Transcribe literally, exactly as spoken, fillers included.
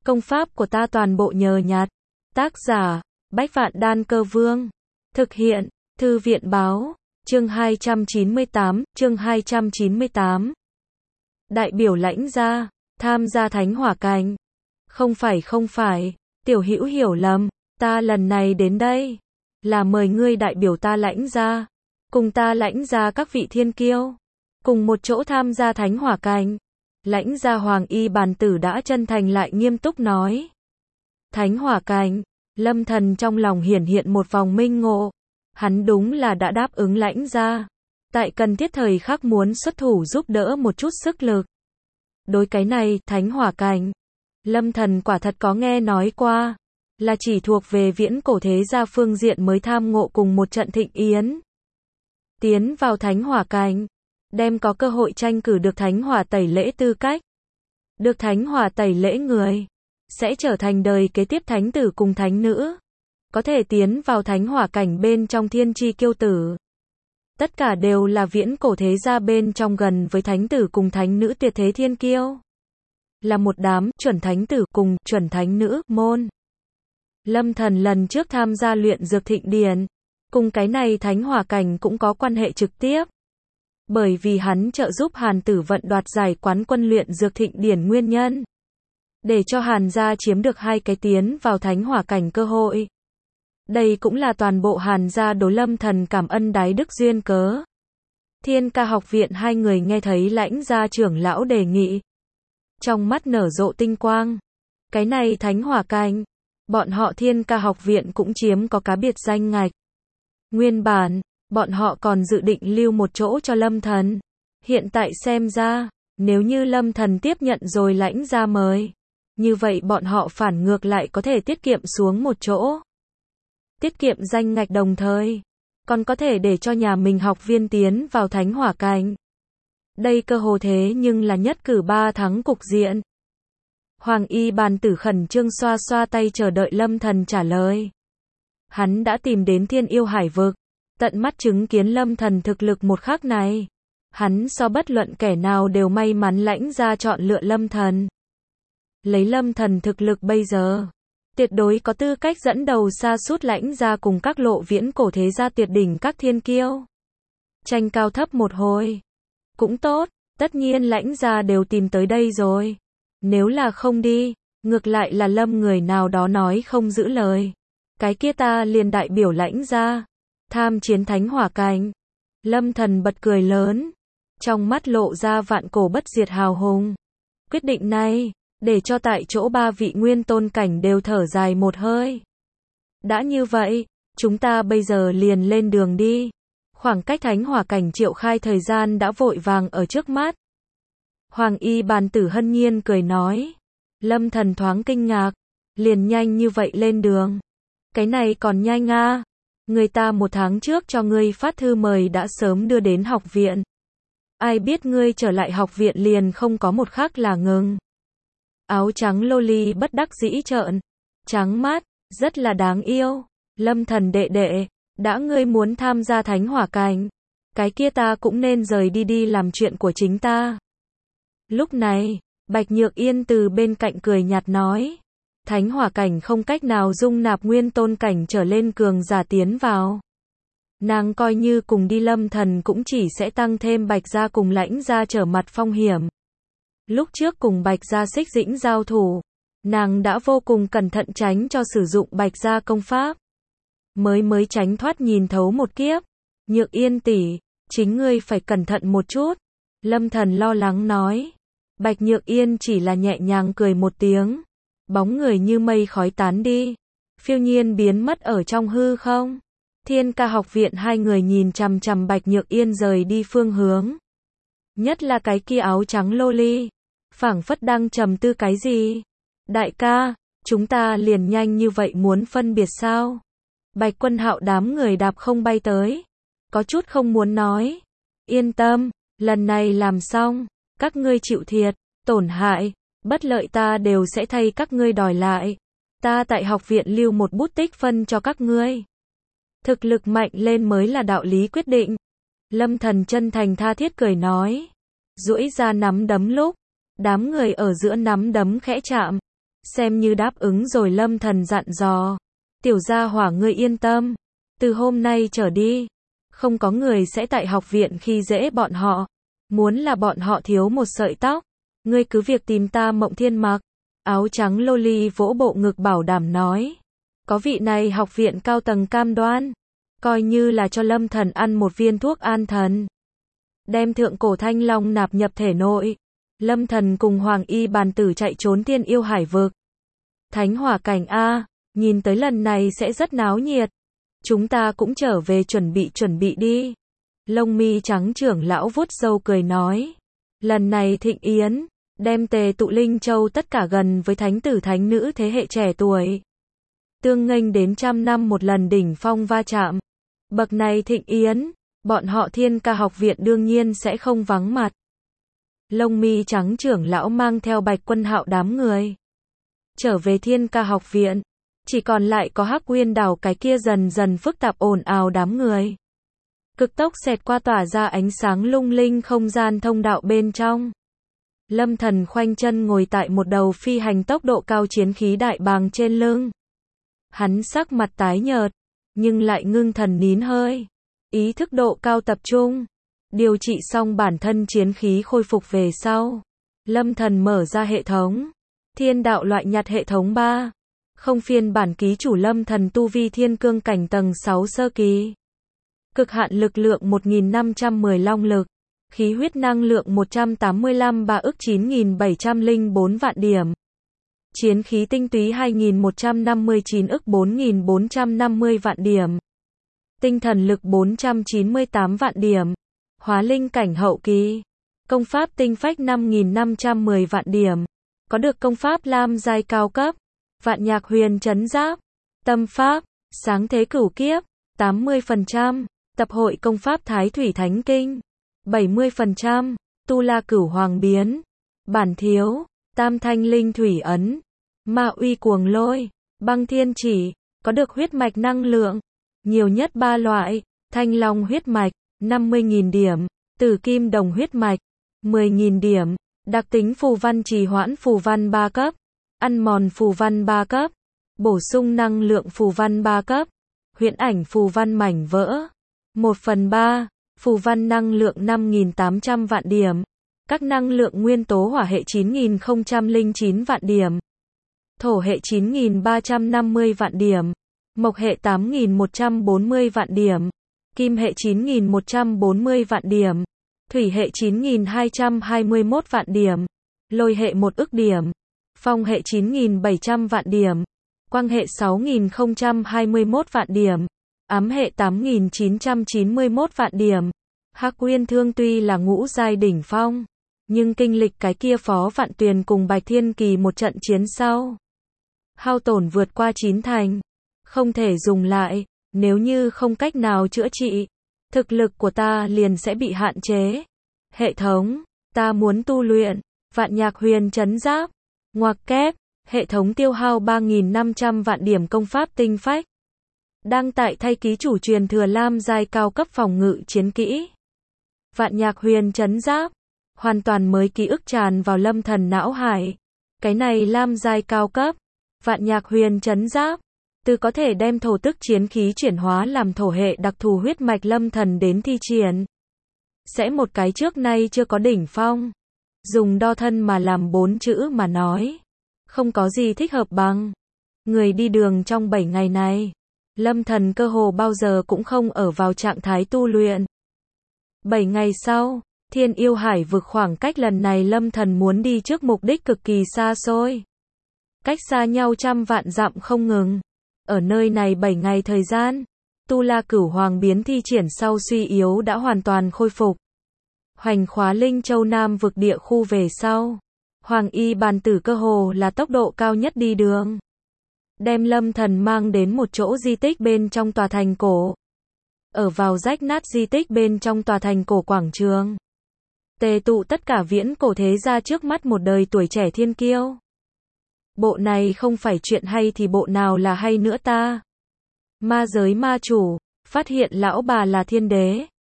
Công pháp của ta toàn bộ nhờ nhặt. Tác giả, Bách Vạn Đan Cơ Vương. Thực hiện, Thư viện Báo. Chương hai trăm chín mươi tám, chương hai trăm chín mươi tám. Đại biểu lãnh gia, tham gia thánh hỏa cảnh. Không phải không phải, tiểu hữu hiểu lầm, ta lần này đến đây, là mời ngươi đại biểu ta lãnh gia, cùng ta lãnh gia các vị thiên kiêu, cùng một chỗ tham gia thánh hỏa cảnh. Lãnh gia Hoàng Y Bàn Tử đã chân thành lại nghiêm túc nói. Thánh hỏa cảnh, Lâm Thần trong lòng hiển hiện một vòng minh ngộ. Hắn đúng là đã đáp ứng lãnh gia. Tại cần thiết thời khắc muốn xuất thủ giúp đỡ một chút sức lực. Đối cái này, thánh hỏa cảnh, Lâm Thần quả thật có nghe nói qua. Là chỉ thuộc về viễn cổ thế gia phương diện mới tham ngộ cùng một trận thịnh yến. Tiến vào thánh hỏa cảnh, đem có cơ hội tranh cử được thánh hỏa tẩy lễ tư cách. Được thánh hỏa tẩy lễ người, sẽ trở thành đời kế tiếp thánh tử cùng thánh nữ. Có thể tiến vào thánh hỏa cảnh bên trong thiên chi kiêu tử. Tất cả đều là viễn cổ thế gia bên trong gần với thánh tử cùng thánh nữ tuyệt thế thiên kiêu. Là một đám chuẩn thánh tử cùng chuẩn thánh nữ môn. Lâm Thần lần trước tham gia luyện dược thịnh điển, cùng cái này thánh hỏa cảnh cũng có quan hệ trực tiếp. Bởi vì hắn trợ giúp Hàn Tử Vận đoạt giải quán quân luyện dược thịnh điển nguyên nhân. Để cho Hàn gia chiếm được hai cái tiến vào thánh hỏa cảnh cơ hội. Đây cũng là toàn bộ Hàn gia đối Lâm Thần cảm ân đái đức duyên cớ. Thiên Ca học viện hai người nghe thấy lãnh gia trưởng lão đề nghị. Trong mắt nở rộ tinh quang. Cái này thánh hỏa cảnh, bọn họ Thiên Ca học viện cũng chiếm có cá biệt danh ngạch. Nguyên bản, bọn họ còn dự định lưu một chỗ cho Lâm Thần. Hiện tại xem ra, nếu như Lâm Thần tiếp nhận rồi lãnh gia mời, như vậy bọn họ phản ngược lại có thể tiết kiệm xuống một chỗ. Tiết kiệm danh ngạch đồng thời, còn có thể để cho nhà mình học viên tiến vào thánh hỏa cảnh. Đây cơ hồ thế nhưng là nhất cử ba thắng cục diện. Hoàng Y Bàn Tử khẩn trương xoa xoa tay chờ đợi Lâm Thần trả lời. Hắn đã tìm đến Thiên Yêu Hải vực, tận mắt chứng kiến Lâm Thần thực lực một khắc này. Hắn so bất luận kẻ nào đều may mắn lãnh gia chọn lựa Lâm Thần. Lấy Lâm Thần thực lực bây giờ, tuyệt đối có tư cách dẫn đầu xa suốt lãnh gia cùng các lộ viễn cổ thế gia tuyệt đỉnh các thiên kiêu. Tranh cao thấp một hồi. Cũng tốt, tất nhiên lãnh gia đều tìm tới đây rồi. Nếu là không đi, ngược lại là Lâm người nào đó nói không giữ lời. Cái kia ta liền đại biểu lãnh gia. Tham chiến thánh hỏa cảnh. Lâm Thần bật cười lớn. Trong mắt lộ ra vạn cổ bất diệt hào hùng. Quyết định này, để cho tại chỗ ba vị nguyên tôn cảnh đều thở dài một hơi. Đã như vậy, chúng ta bây giờ liền lên đường đi. Khoảng cách thánh hỏa cảnh triệu khai thời gian đã vội vàng ở trước mắt. Hoàng Y Bàn Tử hân nhiên cười nói. Lâm Thần thoáng kinh ngạc. Liền nhanh như vậy lên đường. Cái này còn nhanh à. Người ta một tháng trước cho ngươi phát thư mời đã sớm đưa đến học viện. Ai biết ngươi trở lại học viện liền không có một khắc là ngừng. Áo trắng loli bất đắc dĩ trợn. Trắng mắt, rất là đáng yêu. Lâm Thần đệ đệ, đã ngươi muốn tham gia thánh hỏa cảnh. Cái kia ta cũng nên rời đi đi làm chuyện của chính ta. Lúc này, Bạch Nhược Yên từ bên cạnh cười nhạt nói. Thánh hỏa cảnh không cách nào dung nạp nguyên tôn cảnh trở lên cường giả tiến vào. Nàng coi như cùng đi Lâm Thần cũng chỉ sẽ tăng thêm Bạch gia cùng lãnh gia trở mặt phong hiểm. Lúc trước cùng Bạch gia Xích Dĩnh giao thủ, nàng đã vô cùng cẩn thận tránh cho sử dụng Bạch gia công pháp. Mới mới tránh thoát nhìn thấu một kiếp. Nhược Yên tỷ, chính ngươi phải cẩn thận một chút. Lâm Thần lo lắng nói. Bạch Nhược Yên chỉ là nhẹ nhàng cười một tiếng. Bóng người như mây khói tán đi. Phiêu nhiên biến mất ở trong hư không. Thiên Ca học viện hai người nhìn chằm chằm Bạch Nhược Yên rời đi phương hướng. Nhất là cái kia áo trắng loli. Phảng phất đang trầm tư cái gì. Đại ca, chúng ta liền nhanh như vậy muốn phân biệt sao? Bạch Quân Hạo đám người đạp không bay tới. Có chút không muốn nói. Yên tâm, lần này làm xong. Các ngươi chịu thiệt, tổn hại, bất lợi ta đều sẽ thay các ngươi đòi lại. Ta tại học viện lưu một bút tích phân cho các ngươi. Thực lực mạnh lên mới là đạo lý quyết định. Lâm Thần chân thành tha thiết cười nói. Duỗi ra nắm đấm lúc, đám người ở giữa nắm đấm khẽ chạm. Xem như đáp ứng rồi, Lâm Thần dặn dò. Tiểu gia hỏa ngươi yên tâm. Từ hôm nay trở đi, không có người sẽ tại học viện khi dễ bọn họ. Muốn là bọn họ thiếu một sợi tóc, ngươi cứ việc tìm ta. Mộng Thiên mặc áo trắng loli vỗ bộ ngực bảo đảm nói. Có vị này học viện cao tầng cam đoan, coi như là cho Lâm Thần ăn một viên thuốc an thần. Đem thượng cổ thanh long nạp nhập thể nội. Lâm Thần cùng Hoàng Y bàn tử chạy trốn Thiên Yêu Hải vực. Thánh hỏa cảnh A, nhìn tới lần này sẽ rất náo nhiệt. Chúng ta cũng trở về chuẩn bị chuẩn bị đi. Lông mi trắng trưởng lão vuốt râu cười nói. Lần này thịnh yến, đem tề tụ Linh Châu tất cả gần với thánh tử thánh nữ thế hệ trẻ tuổi. Tương nghênh đến trăm năm một lần đỉnh phong va chạm. Bậc này thịnh yến, bọn họ Thiên Ca học viện đương nhiên sẽ không vắng mặt. Lông mi trắng trưởng lão mang theo Bạch Quân Hạo đám người trở về Thiên Ca học viện, chỉ còn lại có Hắc Uyên Đảo cái kia dần dần phức tạp ồn ào đám người. Cực tốc xẹt qua tỏa ra ánh sáng lung linh không gian thông đạo bên trong. Lâm Thần khoanh chân ngồi tại một đầu phi hành tốc độ cao chiến khí đại bàng trên lưng. Hắn sắc mặt tái nhợt, nhưng lại ngưng thần nín hơi. Ý thức độ cao tập trung. Điều trị xong bản thân chiến khí khôi phục về sau. Lâm Thần mở ra hệ thống. Thiên đạo loại nhặt hệ thống ba. Không phiên bản ký chủ Lâm Thần tu vi thiên cương cảnh tầng sáu sơ kỳ. Cực hạn lực lượng một nghìn năm trăm mười long lực. Khí huyết năng lượng một trăm tám mươi lăm ba ức chín nghìn bảy trăm lẻ bốn vạn điểm. Chiến khí tinh túy hai nghìn một trăm năm mươi chín ức bốn nghìn bốn trăm năm mươi vạn điểm. Tinh thần lực bốn trăm chín mươi tám vạn điểm. Hóa linh cảnh hậu kỳ. Công pháp tinh phách năm nghìn năm trăm mười vạn điểm. Có được công pháp lam giai cao cấp. Vạn nhạc huyền trấn giáp. Tâm pháp. Sáng thế cửu kiếp. tám mươi phần trăm. Tập hội công pháp Thái Thủy Thánh Kinh. bảy mươi phần trăm. Tu La Cửu Hoàng Biến. Bản thiếu. Tam Thanh Linh Thủy Ấn. Ma Uy Cuồng Lôi. Băng Thiên Chỉ. Có được huyết mạch năng lượng. Nhiều nhất ba loại. Thanh Long huyết mạch. năm mươi nghìn điểm. Tử Kim Đồng huyết mạch. mười nghìn điểm. Đặc tính phù văn trì hoãn phù văn ba cấp. Ăn mòn phù văn ba cấp. Bổ sung năng lượng phù văn ba cấp. Huyễn ảnh phù văn mảnh vỡ. một phần ba. Phù văn năng lượng năm nghìn tám trăm vạn điểm. Các năng lượng nguyên tố hỏa hệ chín nghìn không trăm lẻ chín vạn điểm. Thổ hệ chín nghìn ba trăm năm mươi vạn điểm. Mộc hệ tám nghìn một trăm bốn mươi vạn điểm. Kim hệ chín nghìn một trăm bốn mươi vạn điểm. Thủy hệ chín nghìn hai trăm hai mươi mốt vạn điểm. Lôi hệ một ức điểm. Phong hệ chín nghìn bảy trăm vạn điểm. Quang hệ sáu nghìn không trăm hai mươi mốt vạn điểm. Ám hệ tám nghìn chín trăm chín mươi mốt vạn điểm. Hắc Uyên Thương tuy là ngũ giai đỉnh phong, nhưng kinh lịch cái kia Phó Vạn Tuyền cùng Bạch Thiên Kỳ một trận chiến sau, hao tổn vượt qua chín thành, không thể dùng lại. Nếu như không cách nào chữa trị, thực lực của ta liền sẽ bị hạn chế. Hệ thống, ta muốn tu luyện Vạn Nhạc Huyền Trấn Giáp. Ngoặc kép, hệ thống tiêu hao ba nghìn năm trăm vạn điểm công pháp tinh phách. Đăng tại thay ký chủ truyền thừa lam giai cao cấp phòng ngự chiến kỹ. Vạn Nhạc Huyền Trấn Giáp. Hoàn toàn mới ký ức tràn vào Lâm Thần não hải. Cái này lam giai cao cấp. Vạn Nhạc Huyền Trấn Giáp. Từ có thể đem thổ tức chiến khí chuyển hóa làm thổ hệ đặc thù huyết mạch Lâm Thần đến thi triển. Sẽ một cái trước nay chưa có đỉnh phong. Dùng đo thân mà làm bốn chữ mà nói. Không có gì thích hợp bằng. Người đi đường trong bảy ngày này. Lâm Thần cơ hồ bao giờ cũng không ở vào trạng thái tu luyện. bảy ngày sau, Thiên Yêu Hải vực khoảng cách lần này Lâm Thần muốn đi trước mục đích cực kỳ xa xôi. Cách xa nhau trăm vạn dặm không ngừng. Ở nơi này bảy ngày thời gian, Tu La Cửu Hoàng Biến thi triển sau suy yếu đã hoàn toàn khôi phục. Hoành khóa Linh Châu Nam vực địa khu về sau, Hoàng Y bàn tử cơ hồ là tốc độ cao nhất đi đường. Đem Lâm Thần mang đến một chỗ di tích bên trong tòa thành cổ. Ở vào rách nát di tích bên trong tòa thành cổ quảng trường. Tề tụ tất cả viễn cổ thế gia trước mắt một đời tuổi trẻ thiên kiêu. Bộ này không phải chuyện hay thì bộ nào là hay nữa ta? Ma giới ma chủ, phát hiện lão bà là thiên đế.